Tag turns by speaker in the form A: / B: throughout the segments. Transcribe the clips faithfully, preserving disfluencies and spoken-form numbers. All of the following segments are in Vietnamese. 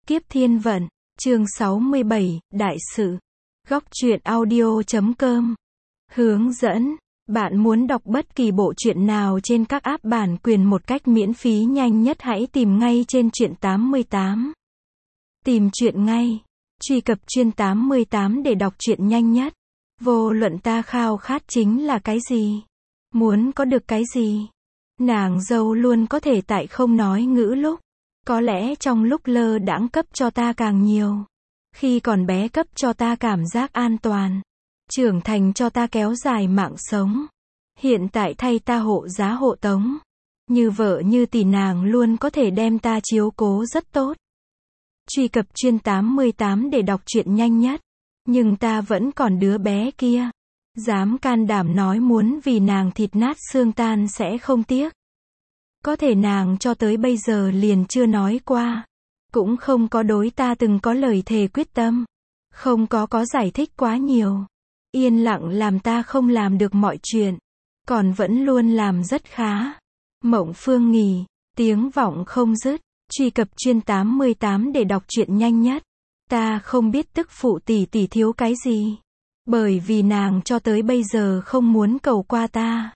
A: Kiếp thiên vận, chương sáu mươi bảy, Đại sự. Góc truyện audio chấm com. Hướng dẫn. Bạn muốn đọc bất kỳ bộ truyện nào trên các app bản quyền một cách miễn phí nhanh nhất, hãy tìm ngay trên Truyện tám mươi tám. Tìm truyện ngay. Truy cập Truyện tám mươi tám để đọc truyện nhanh nhất. Vô luận ta khao khát chính là cái gì? Muốn có được cái gì? Nàng dâu luôn có thể tại không nói ngữ lúc. Có lẽ trong lúc lơ đãng cấp cho ta càng nhiều. Khi còn bé cấp cho ta cảm giác an toàn. Trưởng thành cho ta kéo dài mạng sống. Hiện tại thay ta hộ giá hộ tống. Như vợ như tỷ, nàng luôn có thể đem ta chiếu cố rất tốt. Truy cập Truyện tám mươi tám để đọc truyện nhanh nhất. Nhưng ta vẫn còn đứa bé kia. Dám can đảm nói muốn vì nàng thịt nát xương tan sẽ không tiếc. Có thể nàng cho tới bây giờ liền chưa nói qua. Cũng không có đối ta từng có lời thề quyết tâm. Không có có giải thích quá nhiều. Yên lặng làm ta không làm được mọi chuyện. Còn vẫn luôn làm rất khá. Mộng Phương nghỉ. Tiếng vọng không dứt. Truy cập Truyện tám mươi tám để đọc truyện nhanh nhất. Ta không biết tức phụ tỷ tỷ thiếu cái gì. Bởi vì nàng cho tới bây giờ không muốn cầu qua ta.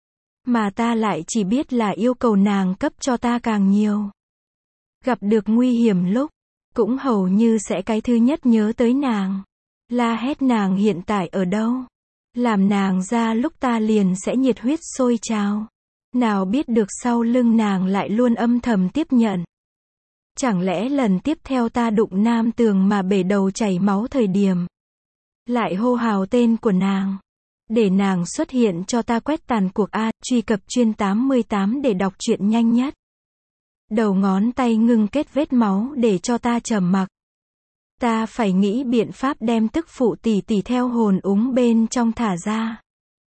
A: Mà ta lại chỉ biết là yêu cầu nàng cấp cho ta càng nhiều. Gặp được nguy hiểm lúc, cũng hầu như sẽ cái thứ nhất nhớ tới nàng. La hét nàng hiện tại ở đâu. Làm nàng ra lúc ta liền sẽ nhiệt huyết sôi trào. Nào biết được sau lưng nàng lại luôn âm thầm tiếp nhận. Chẳng lẽ lần tiếp theo ta đụng nam tường mà bể đầu chảy máu thời điểm. Lại hô hào tên của nàng. Để nàng xuất hiện cho ta quét tàn cuộc A. Truy cập Truyện tám mươi tám để đọc truyện nhanh nhất. Đầu ngón tay ngưng kết vết máu để cho ta trầm mặc. Ta phải nghĩ biện pháp đem tức phụ tỷ tỷ theo hồn úng bên trong thả ra.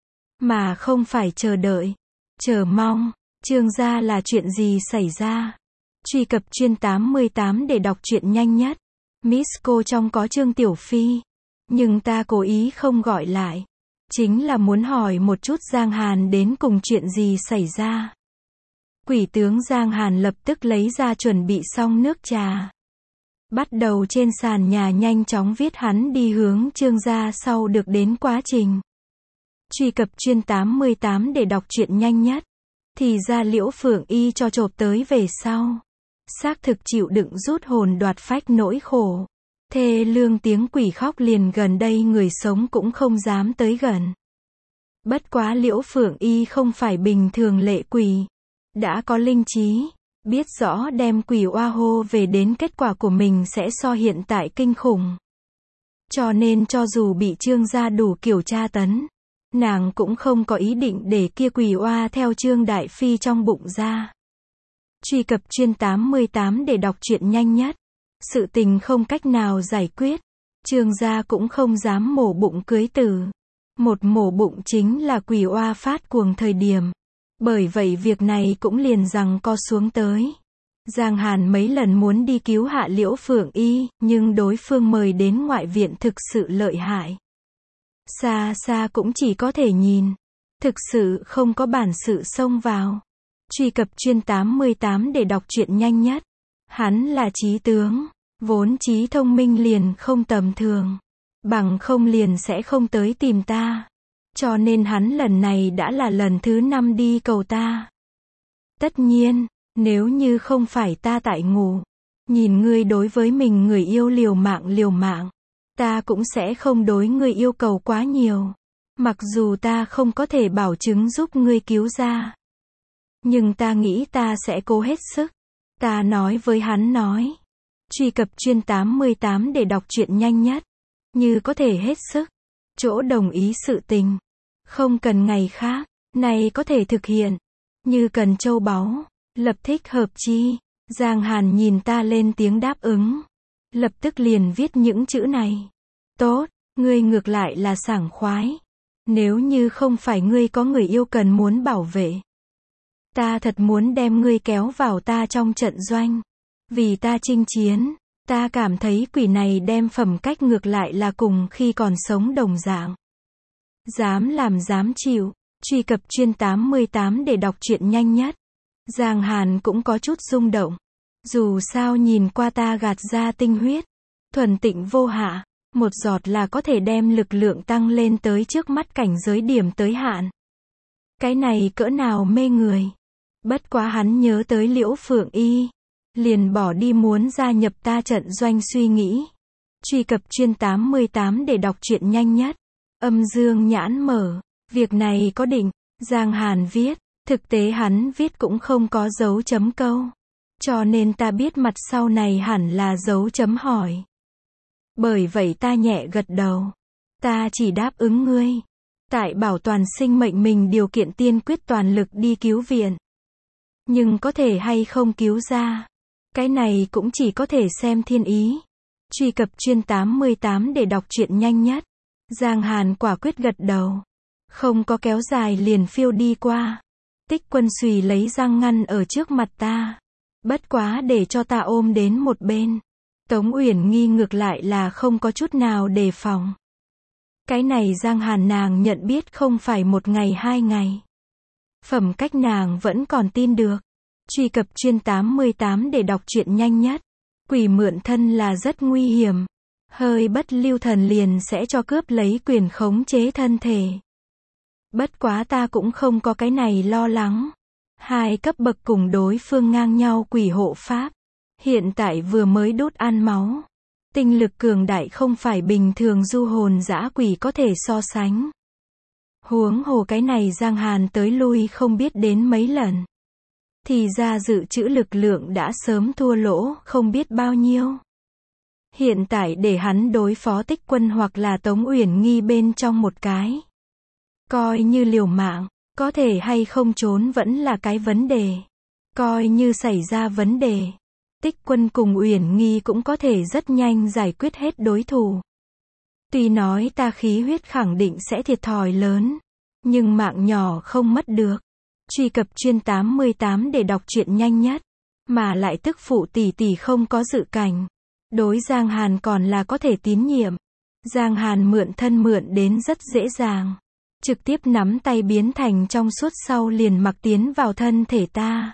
A: Mà không phải chờ đợi. Chờ mong. Trương gia là chuyện gì xảy ra? Truy cập Truyện tám mươi tám để đọc truyện nhanh nhất. Miss cô trong có Trương Tiểu Phi. Nhưng ta cố ý không gọi lại. Chính là muốn hỏi một chút Giang Hàn đến cùng chuyện gì xảy ra. Quỷ tướng Giang Hàn lập tức lấy ra chuẩn bị xong nước trà. Bắt đầu trên sàn nhà nhanh chóng viết hắn đi hướng Trương gia sau được đến quá trình. Truy cập Truyện tám mươi tám để đọc truyện nhanh nhất. Thì ra Liễu Phượng Y cho chộp tới về sau. Xác thực chịu đựng rút hồn đoạt phách nỗi khổ. Thê lương tiếng quỷ khóc liền gần đây người sống cũng không dám tới gần. Bất quá Liễu Phượng Y không phải bình thường lệ quỷ. Đã có linh trí. Biết rõ đem quỷ oa hô về đến kết quả của mình sẽ so hiện tại kinh khủng. Cho nên cho dù bị Trương gia đủ kiểu tra tấn. Nàng cũng không có ý định để kia quỷ oa theo Trương Đại Phi trong bụng ra. Truy cập Truyện tám mươi tám để đọc truyện nhanh nhất. Sự tình không cách nào giải quyết. Trương gia cũng không dám mổ bụng cưới tử. Một mổ bụng chính là quỷ oa phát cuồng thời điểm. Bởi vậy việc này cũng liền rằng co xuống tới. Giang Hàn mấy lần muốn đi cứu hạ Liễu Phượng Y, nhưng đối phương mời đến ngoại viện thực sự lợi hại. Xa xa cũng chỉ có thể nhìn. Thực sự không có bản sự xông vào. Truy cập Truyện tám mươi tám để đọc truyện nhanh nhất. Hắn là trí tướng. Vốn trí thông minh liền không tầm thường. Bằng không liền sẽ không tới tìm ta. Cho nên hắn lần này đã là lần thứ năm đi cầu ta. Tất nhiên, nếu như không phải ta tại ngủ. Nhìn ngươi đối với mình người yêu liều mạng liều mạng. Ta cũng sẽ không đối ngươi yêu cầu quá nhiều. Mặc dù ta không có thể bảo chứng giúp ngươi cứu ra. Nhưng ta nghĩ ta sẽ cố hết sức. Ta nói với hắn nói. Truy cập Truyện tám mươi tám để đọc truyện nhanh nhất. Như có thể hết sức. Chỗ đồng ý sự tình. Không cần ngày khác. Này có thể thực hiện. Như cần châu báu. Lập thích hợp chi. Giang Hàn nhìn ta lên tiếng đáp ứng. Lập tức liền viết những chữ này. Tốt. Ngươi ngược lại là sảng khoái. Nếu như không phải ngươi có người yêu cần muốn bảo vệ. Ta thật muốn đem ngươi kéo vào ta trong trận doanh. Vì ta chinh chiến. Ta cảm thấy quỷ này đem phẩm cách ngược lại là cùng khi còn sống đồng dạng. Dám làm dám chịu. Truy cập Truyện tám mươi tám để đọc truyện nhanh nhất. Giang Hàn cũng có chút rung động. Dù sao nhìn qua ta gạt ra tinh huyết, thuần tịnh vô hạ, một giọt là có thể đem lực lượng tăng lên tới trước mắt cảnh giới điểm tới hạn. Cái này cỡ nào mê người. Bất quá hắn nhớ tới Liễu Phượng Y, liền bỏ đi muốn gia nhập ta trận doanh suy nghĩ. Truy cập chuyên tám mươi tám để đọc truyện nhanh nhất. Âm dương nhãn mở, việc này có định, Giang Hàn viết, thực tế hắn viết cũng không có dấu chấm câu. Cho nên ta biết mặt sau này hẳn là dấu chấm hỏi. Bởi vậy ta nhẹ gật đầu. Ta chỉ đáp ứng ngươi. Tại bảo toàn sinh mệnh mình điều kiện tiên quyết toàn lực đi cứu viện. Nhưng có thể hay không cứu ra, cái này cũng chỉ có thể xem thiên ý. Truy cập chuyên tám mươi tám để đọc truyện nhanh nhất. Giang Hàn quả quyết gật đầu. Không có kéo dài liền phiêu đi qua. Tích Quân xùy lấy răng ngăn ở trước mặt ta. Bất quá để cho ta ôm đến một bên. Tống Uyển Nghi ngược lại là không có chút nào đề phòng. Cái này Giang Hàn nàng nhận biết không phải một ngày hai ngày. Phẩm cách nàng vẫn còn tin được. Truy cập chuyên tám mươi tám để đọc truyện nhanh nhất. Quỷ mượn thân là rất nguy hiểm. Hơi bất lưu thần liền sẽ cho cướp lấy quyền khống chế thân thể. Bất quá ta cũng không có cái này lo lắng. Hai cấp bậc cùng đối phương ngang nhau quỷ hộ pháp. Hiện tại vừa mới đốt ăn máu. Tinh lực cường đại không phải bình thường du hồn dã quỷ có thể so sánh. Huống hồ cái này Giang Hàn tới lui không biết đến mấy lần. Thì ra dự trữ lực lượng đã sớm thua lỗ không biết bao nhiêu. Hiện tại để hắn đối phó Tích Quân hoặc là Tống Uyển Nghi bên trong một cái. Coi như liều mạng, có thể hay không trốn vẫn là cái vấn đề. Coi như xảy ra vấn đề, Tích Quân cùng Uyển Nghi cũng có thể rất nhanh giải quyết hết đối thủ. Tuy nói ta khí huyết khẳng định sẽ thiệt thòi lớn, nhưng mạng nhỏ không mất được. Truy cập chuyên tám mươi tám để đọc truyện nhanh nhất. Mà lại tức phụ tỷ tỷ không có dự cảnh. Đối Giang Hàn còn là có thể tín nhiệm. Giang Hàn mượn thân mượn đến rất dễ dàng. Trực tiếp nắm tay biến thành trong suốt sau liền mặc tiến vào thân thể ta.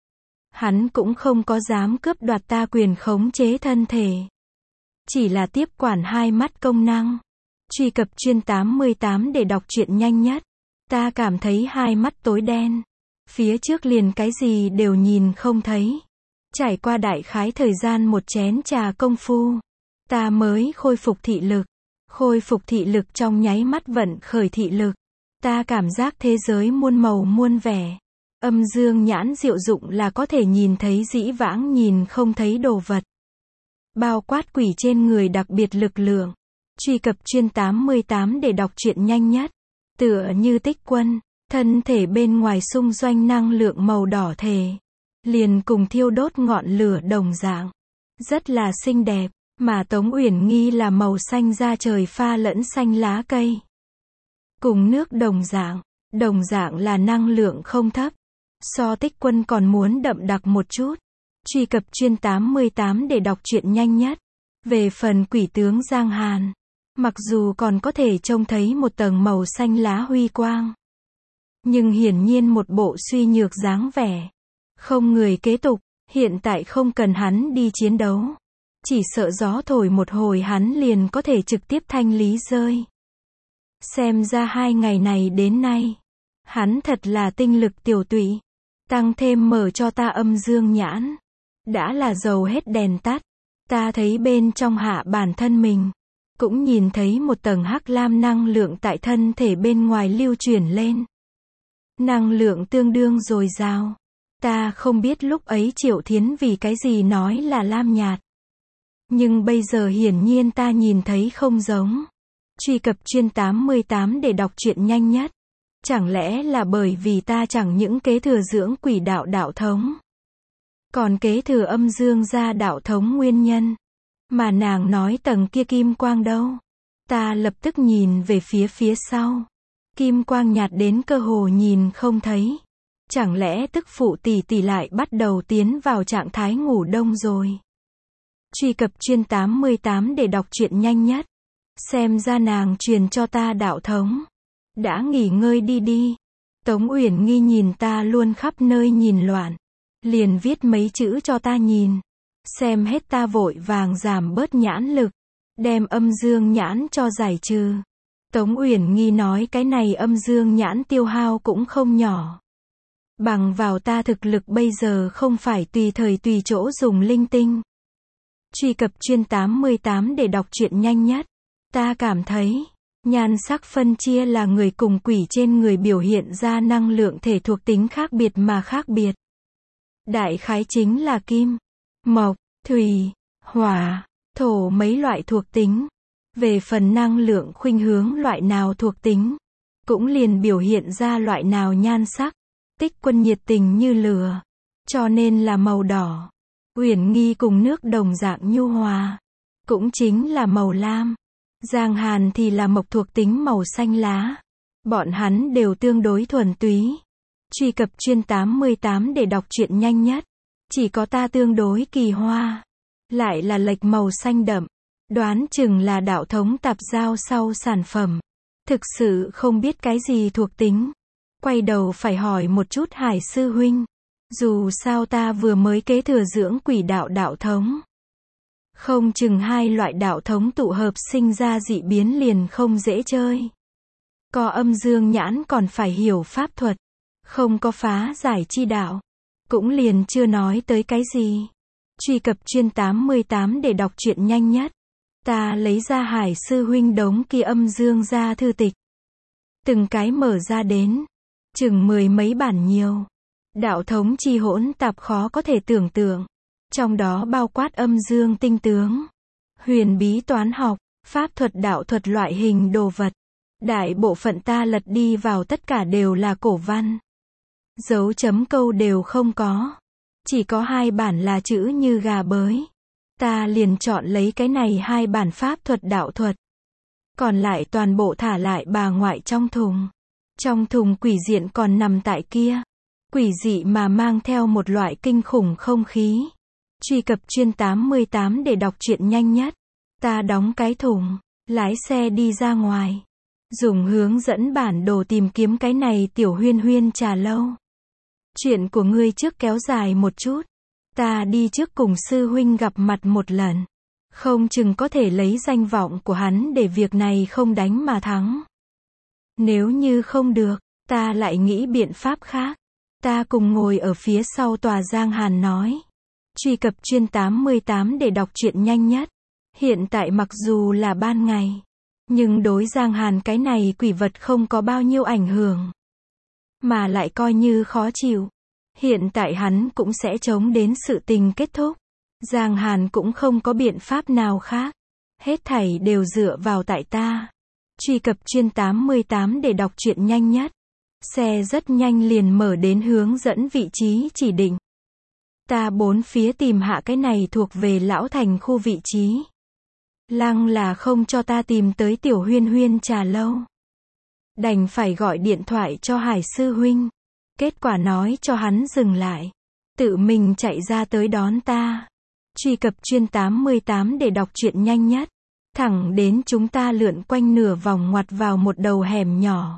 A: Hắn cũng không có dám cướp đoạt ta quyền khống chế thân thể. Chỉ là tiếp quản hai mắt công năng. Truy cập chuyên tám mươi tám để đọc truyện nhanh nhất. Ta cảm thấy hai mắt tối đen. Phía trước liền cái gì đều nhìn không thấy. Trải qua đại khái thời gian một chén trà công phu. Ta mới khôi phục thị lực. Khôi phục thị lực trong nháy mắt vận khởi thị lực. Ta cảm giác thế giới muôn màu muôn vẻ. Âm dương nhãn diệu dụng là có thể nhìn thấy dĩ vãng nhìn không thấy đồ vật. Bao quát quỷ trên người đặc biệt lực lượng. Truy cập chuyên tám mươi tám để đọc truyện nhanh nhất. Tựa như Tích Quân, thân thể bên ngoài xung doanh năng lượng màu đỏ thể. Liền cùng thiêu đốt ngọn lửa đồng dạng. Rất là xinh đẹp, mà Tống Uyển Nghi là màu xanh da trời pha lẫn xanh lá cây. Cùng nước đồng dạng, đồng dạng là năng lượng không thấp. So Tích Quân còn muốn đậm đặc một chút. Truy cập chuyên tám mươi tám để đọc truyện nhanh nhất. Về phần quỷ tướng Giang Hàn, mặc dù còn có thể trông thấy một tầng màu xanh lá huy quang. Nhưng hiển nhiên một bộ suy nhược dáng vẻ. Không người kế tục, hiện tại không cần hắn đi chiến đấu. Chỉ sợ gió thổi một hồi hắn liền có thể trực tiếp thanh lý rơi. Xem ra hai ngày này đến nay, hắn thật là tinh lực tiểu tụy. Tăng thêm mở cho ta âm dương nhãn. Đã là dầu hết đèn tắt. Ta thấy bên trong hạ bản thân mình. Cũng nhìn thấy một tầng hắc lam năng lượng tại thân thể bên ngoài lưu chuyển lên. Năng lượng tương đương dồi dào. Ta không biết lúc ấy Triệu Thiến vì cái gì nói là lam nhạt. Nhưng bây giờ hiển nhiên ta nhìn thấy không giống. Truy cập chuyên tám mươi tám để đọc truyện nhanh nhất. Chẳng lẽ là bởi vì ta chẳng những kế thừa dưỡng quỷ đạo đạo thống, còn kế thừa âm dương gia đạo thống nguyên nhân. Mà nàng nói tầng kia kim quang đâu? Ta lập tức nhìn về phía phía sau. Kim quang nhạt đến cơ hồ nhìn không thấy. Chẳng lẽ tức phụ tỷ tỷ lại bắt đầu tiến vào trạng thái ngủ đông rồi? Truy cập chuyên tám mươi tám để đọc truyện nhanh nhất. Xem ra nàng truyền cho ta đạo thống. Đã nghỉ ngơi đi đi. Tống Uyển Nghi nhìn ta luôn khắp nơi nhìn loạn. liền viết mấy chữ cho ta nhìn. Xem hết ta vội vàng giảm bớt nhãn lực, đem âm dương nhãn cho giải trừ. Tống Uyển Nghi nói cái này âm dương nhãn tiêu hao cũng không nhỏ. Bằng vào ta thực lực bây giờ không phải tùy thời tùy chỗ dùng linh tinh. Truy cập chuyên tám mươi tám để đọc truyện nhanh nhất. Ta cảm thấy, nhan sắc phân chia là người cùng quỷ trên người biểu hiện ra năng lượng thể thuộc tính khác biệt mà khác biệt. Đại khái chính là kim, mộc, thủy, hỏa, thổ mấy loại thuộc tính. Về phần năng lượng khuynh hướng loại nào thuộc tính, cũng liền biểu hiện ra loại nào nhan sắc. Tích Quân nhiệt tình như lửa, cho nên là màu đỏ. Uyển Nghi cùng nước đồng dạng nhu hòa, cũng chính là màu lam. Giang Hàn thì là mộc thuộc tính màu xanh lá. Bọn hắn đều tương đối thuần túy. Truy cập chuyên tám mươi tám để đọc truyện nhanh nhất. Chỉ có ta tương đối kỳ hoa, lại là lệch màu xanh đậm. Đoán chừng là đạo thống tạp giao sau sản phẩm. Thực sự không biết cái gì thuộc tính. Quay đầu phải hỏi một chút Hải sư huynh. Dù sao ta vừa mới kế thừa dưỡng quỷ đạo đạo thống. Không chừng hai loại đạo thống tụ hợp sinh ra dị biến liền không dễ chơi. Có âm dương nhãn còn phải hiểu pháp thuật. Không có phá giải chi đạo. Cũng liền chưa nói tới cái gì. Truy cập chuyên tám mươi tám để đọc truyện nhanh nhất. Ta lấy ra Hải sư huynh đống kia âm dương ra thư tịch. Từng cái mở ra đến. Chừng mười mấy bản nhiều. Đạo thống chi hỗn tạp khó có thể tưởng tượng. Trong đó bao quát âm dương tinh tướng, huyền bí toán học, pháp thuật đạo thuật loại hình đồ vật. Đại bộ phận ta lật đi vào tất cả đều là cổ văn. Dấu chấm câu đều không có. Chỉ có hai bản là chữ như gà bới. Ta liền chọn lấy cái này hai bản pháp thuật đạo thuật. Còn lại toàn bộ thả lại bà ngoại trong thùng. Trong thùng quỷ diện còn nằm tại kia. Quỷ dị mà mang theo một loại kinh khủng không khí. Truy cập chuyên tám mươi tám để đọc truyện nhanh nhất. Ta đóng cái thùng, lái xe đi ra ngoài. Dùng hướng dẫn bản đồ tìm kiếm cái này tiểu huyên huyên trà lâu. Chuyện của ngươi trước kéo dài một chút. Ta đi trước cùng sư huynh gặp mặt một lần. Không chừng có thể lấy danh vọng của hắn để việc này không đánh mà thắng. Nếu như không được, ta lại nghĩ biện pháp khác. Ta cùng ngồi ở phía sau tòa. Giang Hàn nói. Truy cập chuyên tám mươi tám để đọc truyện nhanh nhất. Hiện tại mặc dù là ban ngày, nhưng đối Giang Hàn cái này quỷ vật không có bao nhiêu ảnh hưởng. Mà lại coi như khó chịu. Hiện tại hắn cũng sẽ chống đến sự tình kết thúc. Giang Hàn cũng không có biện pháp nào khác. Hết thảy đều dựa vào tại ta. Truy cập chuyên tám mươi tám để đọc truyện nhanh nhất. Xe rất nhanh liền mở đến hướng dẫn vị trí chỉ định. Ta bốn phía tìm hạ cái này thuộc về lão thành khu vị trí. Lăng là không cho ta tìm tới tiểu huyên huyên trà lâu. Đành phải gọi điện thoại cho Hải sư huynh. Kết quả nói cho hắn dừng lại. Tự mình chạy ra tới đón ta. Truy cập chuyên tám mươi tám để đọc truyện nhanh nhất. Thẳng đến chúng ta lượn quanh nửa vòng ngoặt vào một đầu hẻm nhỏ.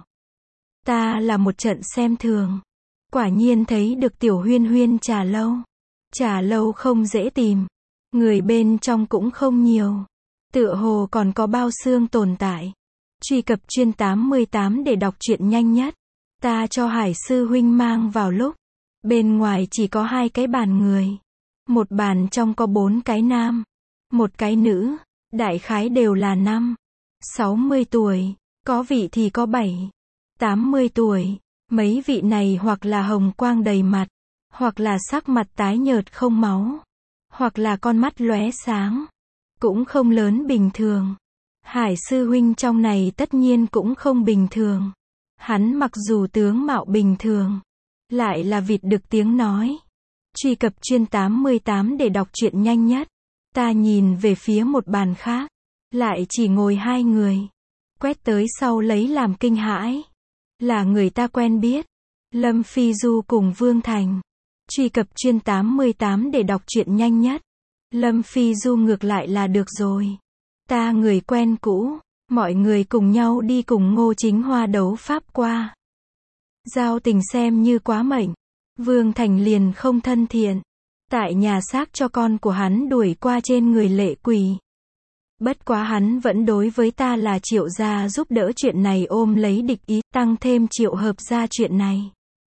A: Ta là một trận xem thường. Quả nhiên thấy được tiểu huyên huyên trà lâu. Trà lâu không dễ tìm. Người bên trong cũng không nhiều. Tựa hồ còn có bao xương tồn tại. Truy cập chuyên tám mươi tám để đọc truyện nhanh nhất. Ta cho Hải sư huynh mang vào lúc. Bên ngoài chỉ có hai cái bàn người. Một bàn trong có bốn cái nam. Một cái nữ. Đại khái đều là năm. sáu mươi tuổi. Có vị thì có bảy. tám mươi tuổi. Mấy vị này hoặc là hồng quang đầy mặt. Hoặc là sắc mặt tái nhợt không máu. Hoặc là con mắt lóe sáng. Cũng không lớn bình thường. Hải sư huynh trong này tất nhiên cũng không bình thường. Hắn mặc dù tướng mạo bình thường, lại là vịt đực tiếng nói. Truy cập chuyên tám mươi tám để đọc truyện nhanh nhất. Ta nhìn về phía một bàn khác. Lại chỉ ngồi hai người. Quét tới sau lấy làm kinh hãi. Là người ta quen biết. Lâm Phi Du cùng Vương Thành. Truy cập chuyên tám mươi tám để đọc truyện nhanh nhất. Lâm Phi Du ngược lại là được rồi. Ta người quen cũ. Mọi người cùng nhau đi cùng Ngô Chính Hoa đấu pháp qua. Giao tình xem như quá mệnh. Vương Thành liền không thân thiện. Tại nhà xác cho con của hắn đuổi qua trên người Lệ Quỳ. Bất quá hắn vẫn đối với ta là Triệu gia giúp đỡ chuyện này ôm lấy địch ý, tăng thêm Triệu Hợp gia chuyện này.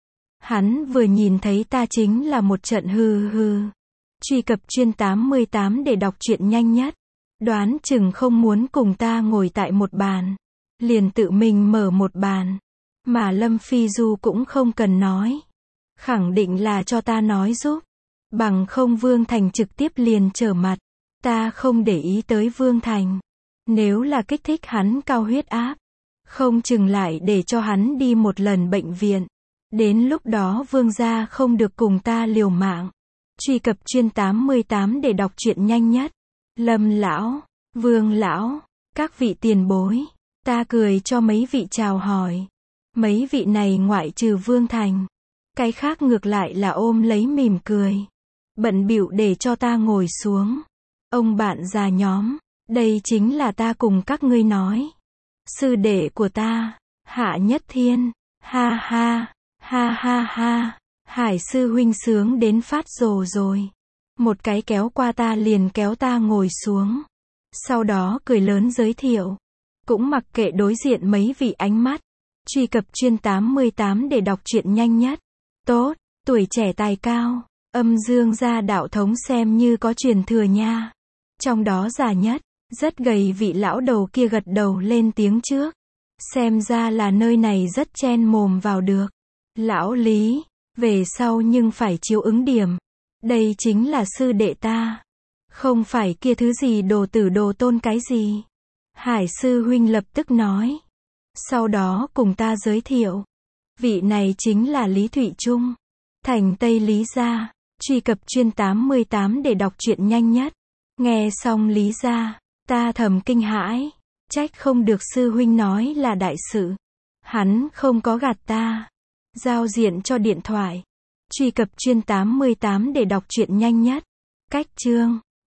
A: Hắn vừa nhìn thấy ta chính là một trận hừ hừ. Truy cập chuyên tám mươi tám để đọc truyện nhanh nhất. Đoán chừng không muốn cùng ta ngồi tại một bàn. Liền tự mình mở một bàn. Mà Lâm Phi Du cũng không cần nói. Khẳng định là cho ta nói giúp. Bằng không Vương Thành trực tiếp liền trở mặt. Ta không để ý tới Vương Thành. Nếu là kích thích hắn cao huyết áp. Không chừng lại để cho hắn đi một lần bệnh viện. Đến lúc đó Vương gia không được cùng ta liều mạng. Truy cập chuyên tám mươi tám để đọc truyện nhanh nhất. Lâm lão, Vương lão, các vị tiền bối. Ta cười cho mấy vị chào hỏi. Mấy vị này ngoại trừ Vương Thành. Cái khác ngược lại là ôm lấy mỉm cười. Bận bịu để cho ta ngồi xuống. Ông bạn già nhóm, đây chính là ta cùng các ngươi nói. Sư đệ của ta, Hạ Nhất Thiên, ha ha, ha ha ha, Hải sư huynh sướng đến phát rồ rồi. Một cái kéo qua ta liền kéo ta ngồi xuống. Sau đó cười lớn giới thiệu. Cũng mặc kệ đối diện mấy vị ánh mắt. Truy cập chuyên tám mươi tám để đọc truyện nhanh nhất. Tốt, tuổi trẻ tài cao. Âm Dương gia đạo thống xem như có truyền thừa nha. Trong đó già nhất, rất gầy vị lão đầu kia gật đầu lên tiếng trước. Xem ra là nơi này rất chen mồm vào được. Lão Lý, về sau nhưng phải chiếu ứng điểm. Đây chính là sư đệ ta. Không phải kia thứ gì đồ tử đồ tôn cái gì. Hải sư huynh lập tức nói. Sau đó cùng ta giới thiệu. Vị này chính là Lý Thụy Trung. Thành Tây Lý gia. Truy cập chuyên tám mươi tám để đọc truyện nhanh nhất. Nghe xong Lý gia, ta thầm kinh hãi. Trách không được sư huynh nói là đại sự. Hắn không có gạt ta. Giao diện cho điện thoại. Truy cập chuyên tám mươi tám để đọc truyện nhanh nhất. Cách chương.